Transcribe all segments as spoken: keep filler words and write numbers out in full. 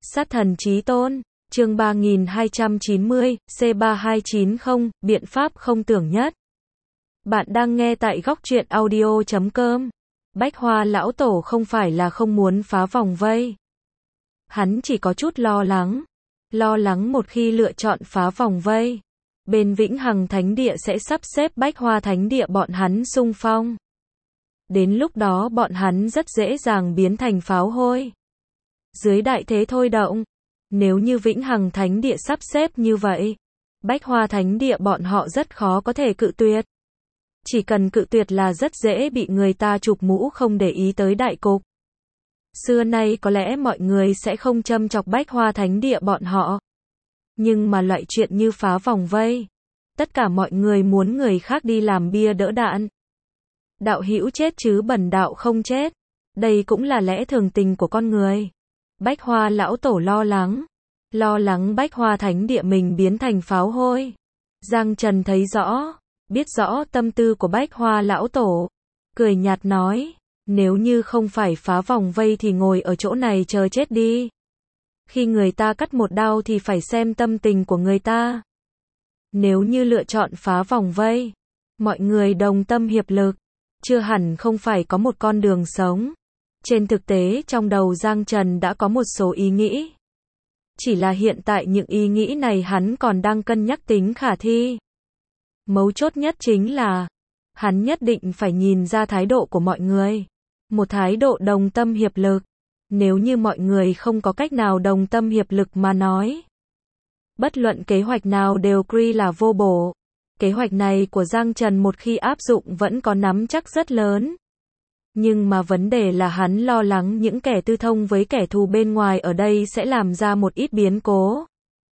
Sát thần chí tôn, chương ba nghìn hai trăm chín mươi, C ba hai chín không, biện pháp không tưởng nhất. Bạn đang nghe tại góc truyện audio chấm com. Bách Hoa lão tổ không phải là không muốn phá vòng vây. Hắn chỉ có chút lo lắng. Lo lắng một khi lựa chọn phá vòng vây, bên Vĩnh Hằng Thánh Địa sẽ sắp xếp Bách Hoa Thánh Địa bọn hắn xung phong. Đến lúc đó bọn hắn rất dễ dàng biến thành pháo hôi. Dưới đại thế thôi động, nếu như Vĩnh Hằng Thánh Địa sắp xếp như vậy, Bách Hoa Thánh Địa bọn họ rất khó có thể cự tuyệt. Chỉ cần cự tuyệt là rất dễ bị người ta chụp mũ không để ý tới đại cục. Xưa nay có lẽ mọi người sẽ không châm chọc Bách Hoa Thánh Địa bọn họ. Nhưng mà loại chuyện như phá vòng vây, tất cả mọi người muốn người khác đi làm bia đỡ đạn. Đạo hữu chết chứ bần đạo không chết. Đây cũng là lẽ thường tình của con người. Bách Hoa lão tổ lo lắng. Lo lắng Bách Hoa Thánh Địa mình biến thành pháo hôi. Giang Trần thấy rõ, biết rõ tâm tư của Bách Hoa lão tổ. Cười nhạt nói, nếu như không phải phá vòng vây thì ngồi ở chỗ này chờ chết đi. Khi người ta cắt một đao thì phải xem tâm tình của người ta. Nếu như lựa chọn phá vòng vây, mọi người đồng tâm hiệp lực, chưa hẳn không phải có một con đường sống. Trên thực tế trong đầu Giang Trần đã có một số ý nghĩ. Chỉ là hiện tại những ý nghĩ này hắn còn đang cân nhắc tính khả thi. Mấu chốt nhất chính là, hắn nhất định phải nhìn ra thái độ của mọi người. Một thái độ đồng tâm hiệp lực. Nếu như mọi người không có cách nào đồng tâm hiệp lực mà nói, bất luận kế hoạch nào đều cri là vô bổ. Kế hoạch này của Giang Trần một khi áp dụng vẫn có nắm chắc rất lớn. Nhưng mà vấn đề là hắn lo lắng những kẻ tư thông với kẻ thù bên ngoài ở đây sẽ làm ra một ít biến cố.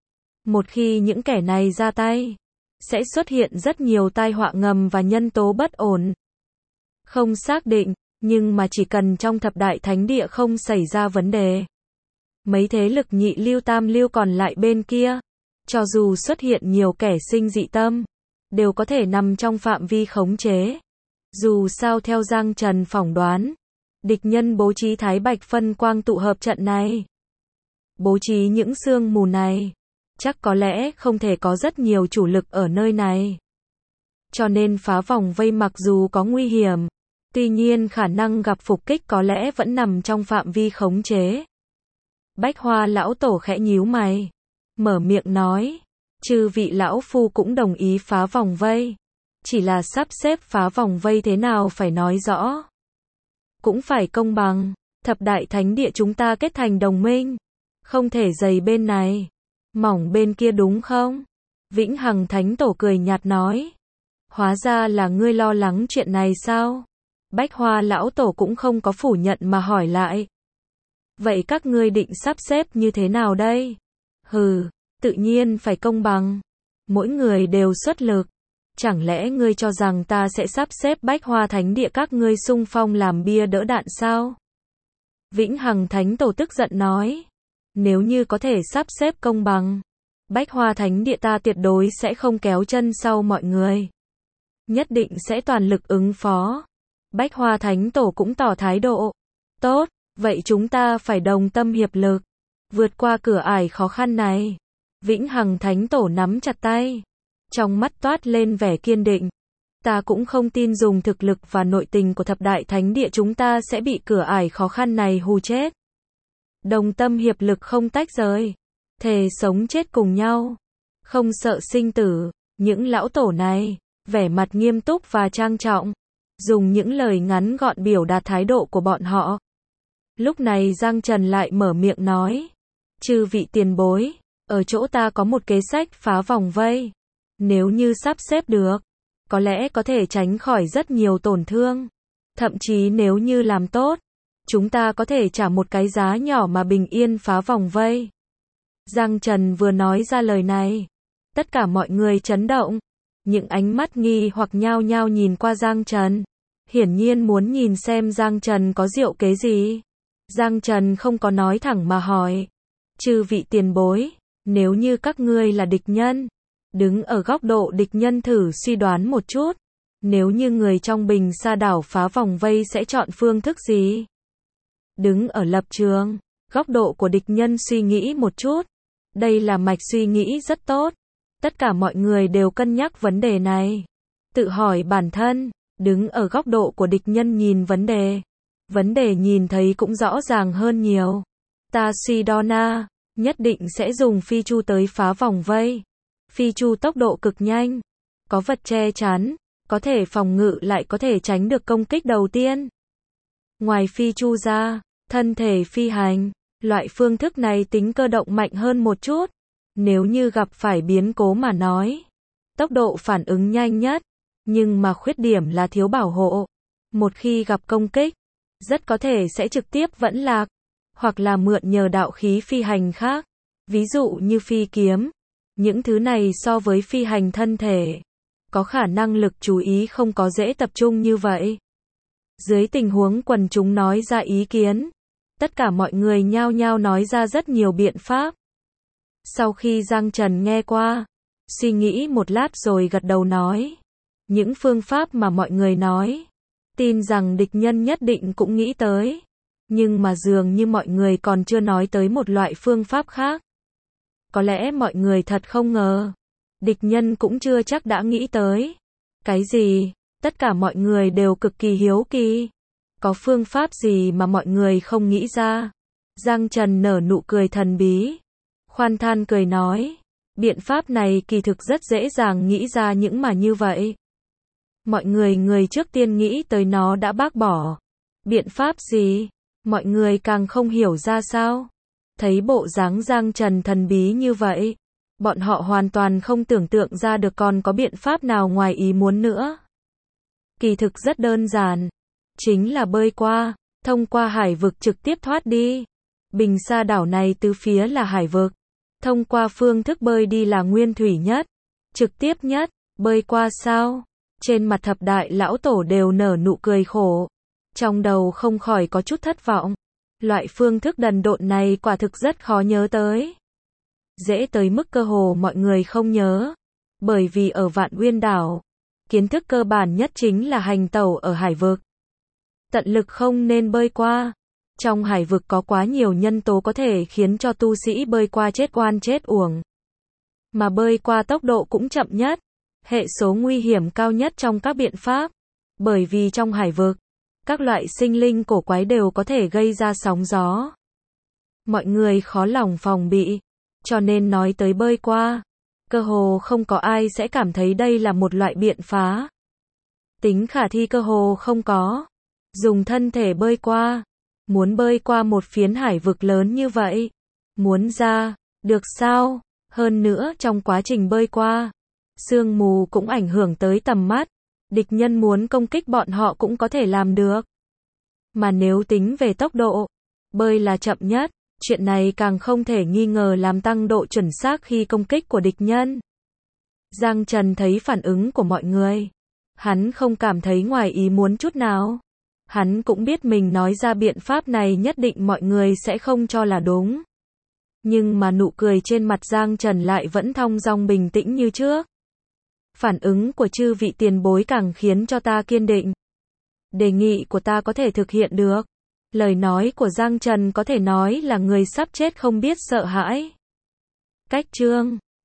Một khi những kẻ này ra tay, sẽ xuất hiện rất nhiều tai họa ngầm và nhân tố bất ổn. Không xác định, nhưng mà chỉ cần trong thập đại thánh địa không xảy ra vấn đề. Mấy thế lực nhị lưu tam lưu còn lại bên kia, cho dù xuất hiện nhiều kẻ sinh dị tâm, đều có thể nằm trong phạm vi khống chế. Dù sao theo Giang Trần phỏng đoán, địch nhân bố trí Thái Bạch phân quang tụ hợp trận này. Bố trí những sương mù này, chắc có lẽ không thể có rất nhiều chủ lực ở nơi này. Cho nên phá vòng vây mặc dù có nguy hiểm, tuy nhiên khả năng gặp phục kích có lẽ vẫn nằm trong phạm vi khống chế. Bách Hoa lão tổ khẽ nhíu mày, mở miệng nói, chư vị lão phu cũng đồng ý phá vòng vây. Chỉ là sắp xếp phá vòng vây thế nào phải nói rõ. Cũng phải công bằng, thập đại thánh địa chúng ta kết thành đồng minh. Không thể dày bên này, mỏng bên kia đúng không? Vĩnh Hằng Thánh Tổ cười nhạt nói. Hóa ra là ngươi lo lắng chuyện này sao? Bách Hoa lão tổ cũng không có phủ nhận mà hỏi lại. Vậy các ngươi định sắp xếp như thế nào đây? Hừ, tự nhiên phải công bằng. Mỗi người đều xuất lực. Chẳng lẽ ngươi cho rằng ta sẽ sắp xếp Bách Hoa Thánh Địa các ngươi xung phong làm bia đỡ đạn sao? Vĩnh Hằng Thánh Tổ tức giận nói. Nếu như có thể sắp xếp công bằng, Bách Hoa Thánh Địa ta tuyệt đối sẽ không kéo chân sau mọi người. Nhất định sẽ toàn lực ứng phó. Bách Hoa Thánh Tổ cũng tỏ thái độ. Tốt, vậy chúng ta phải đồng tâm hiệp lực, vượt qua cửa ải khó khăn này. Vĩnh Hằng Thánh Tổ nắm chặt tay, trong mắt toát lên vẻ kiên định. Ta cũng không tin dùng thực lực và nội tình của thập đại thánh địa chúng ta sẽ bị cửa ải khó khăn này hù chết. Đồng tâm hiệp lực không tách rời, thề sống chết cùng nhau, không sợ sinh tử. Những lão tổ này, vẻ mặt nghiêm túc và trang trọng, dùng những lời ngắn gọn biểu đạt thái độ của bọn họ. Lúc này Giang Trần lại mở miệng nói, chư vị tiền bối, ở chỗ ta có một kế sách phá vòng vây. Nếu như sắp xếp được, có lẽ có thể tránh khỏi rất nhiều tổn thương. Thậm chí nếu như làm tốt, chúng ta có thể trả một cái giá nhỏ mà bình yên phá vòng vây. Giang Trần vừa nói ra lời này, tất cả mọi người chấn động. Những ánh mắt nghi hoặc nhao nhao nhìn qua Giang Trần. Hiển nhiên muốn nhìn xem Giang Trần có diệu kế gì. Giang Trần không có nói thẳng mà hỏi. Chư vị tiền bối, nếu như các ngươi là địch nhân, đứng ở góc độ địch nhân thử suy đoán một chút. Nếu như người trong Bình Sa đảo phá vòng vây sẽ chọn phương thức gì? Đứng ở lập trường, Góc độ của địch nhân suy nghĩ một chút. Đây là mạch suy nghĩ rất tốt. Tất cả mọi người đều cân nhắc vấn đề này. Tự hỏi bản thân, đứng ở góc độ của địch nhân nhìn vấn đề. Vấn đề nhìn thấy cũng rõ ràng hơn nhiều. Ta suy Donna, nhất định sẽ dùng phi chu tới phá vòng vây. Phi chu tốc độ cực nhanh. Có vật che chắn, có thể phòng ngự lại có thể tránh được công kích đầu tiên. Ngoài phi chu ra, thân thể phi hành, loại phương thức này tính cơ động mạnh hơn một chút. Nếu như gặp phải biến cố mà nói, tốc độ phản ứng nhanh nhất, nhưng mà khuyết điểm là thiếu bảo hộ. Một khi gặp công kích, rất có thể sẽ trực tiếp vẫn lạc, hoặc là mượn nhờ đạo khí phi hành khác, ví dụ như phi kiếm. Những thứ này so với phi hành thân thể, có khả năng lực chú ý không có dễ tập trung như vậy. Dưới tình huống quần chúng nói ra ý kiến, tất cả mọi người nhao nhao nói ra rất nhiều biện pháp. Sau khi Giang Trần nghe qua, suy nghĩ một lát rồi gật đầu nói, những phương pháp mà mọi người nói, tin rằng địch nhân nhất định cũng nghĩ tới, nhưng mà dường như mọi người còn chưa nói tới một loại phương pháp khác. Có lẽ mọi người thật không ngờ, địch nhân cũng chưa chắc đã nghĩ tới. Cái gì? Tất cả mọi người đều cực kỳ hiếu kỳ. Có phương pháp gì mà mọi người không nghĩ ra? Giang Trần nở nụ cười thần bí. Khoan than cười nói, biện pháp này kỳ thực rất dễ dàng nghĩ ra những mà như vậy. Mọi người người trước tiên nghĩ tới nó đã bác bỏ. Biện pháp gì? Mọi người càng không hiểu ra sao. Thấy bộ dáng Giang Trần thần bí như vậy, bọn họ hoàn toàn không tưởng tượng ra được còn có biện pháp nào ngoài ý muốn nữa. Kỳ thực rất đơn giản, chính là bơi qua, thông qua hải vực trực tiếp thoát đi. Bình Sa đảo này từ phía là hải vực, thông qua phương thức bơi đi là nguyên thủy nhất, trực tiếp nhất. Bơi qua sao? Trên mặt thập đại lão tổ đều nở nụ cười khổ, trong đầu không khỏi có chút thất vọng. Loại phương thức đần độn này quả thực rất khó nhớ tới. Dễ tới mức cơ hồ mọi người không nhớ. Bởi vì ở Vạn Uyên đảo, kiến thức cơ bản nhất chính là hành tẩu ở hải vực. Tận lực không nên bơi qua. Trong hải vực có quá nhiều nhân tố có thể khiến cho tu sĩ bơi qua chết oan chết uổng. Mà bơi qua tốc độ cũng chậm nhất, hệ số nguy hiểm cao nhất trong các biện pháp. Bởi vì trong hải vực, các loại sinh linh cổ quái đều có thể gây ra sóng gió. Mọi người khó lòng phòng bị, cho nên nói tới bơi qua, cơ hồ không có ai sẽ cảm thấy đây là một loại biện phá. Tính khả thi cơ hồ không có. Dùng thân thể bơi qua, muốn bơi qua một phiến hải vực lớn như vậy, muốn ra, được sao? Hơn nữa trong quá trình bơi qua, sương mù cũng ảnh hưởng tới tầm mắt. Địch nhân muốn công kích bọn họ cũng có thể làm được. Mà nếu tính về tốc độ, bơi là chậm nhất, chuyện này càng không thể nghi ngờ làm tăng độ chuẩn xác khi công kích của địch nhân. Giang Trần thấy phản ứng của mọi người, hắn không cảm thấy ngoài ý muốn chút nào. Hắn cũng biết mình nói ra biện pháp này nhất định mọi người sẽ không cho là đúng. Nhưng mà nụ cười trên mặt Giang Trần lại vẫn thong dong bình tĩnh như trước. Phản ứng của chư vị tiền bối càng khiến cho ta kiên định. Đề nghị của ta có thể thực hiện được. Lời nói của Giang Trần có thể nói là người sắp chết không biết sợ hãi. Cách chương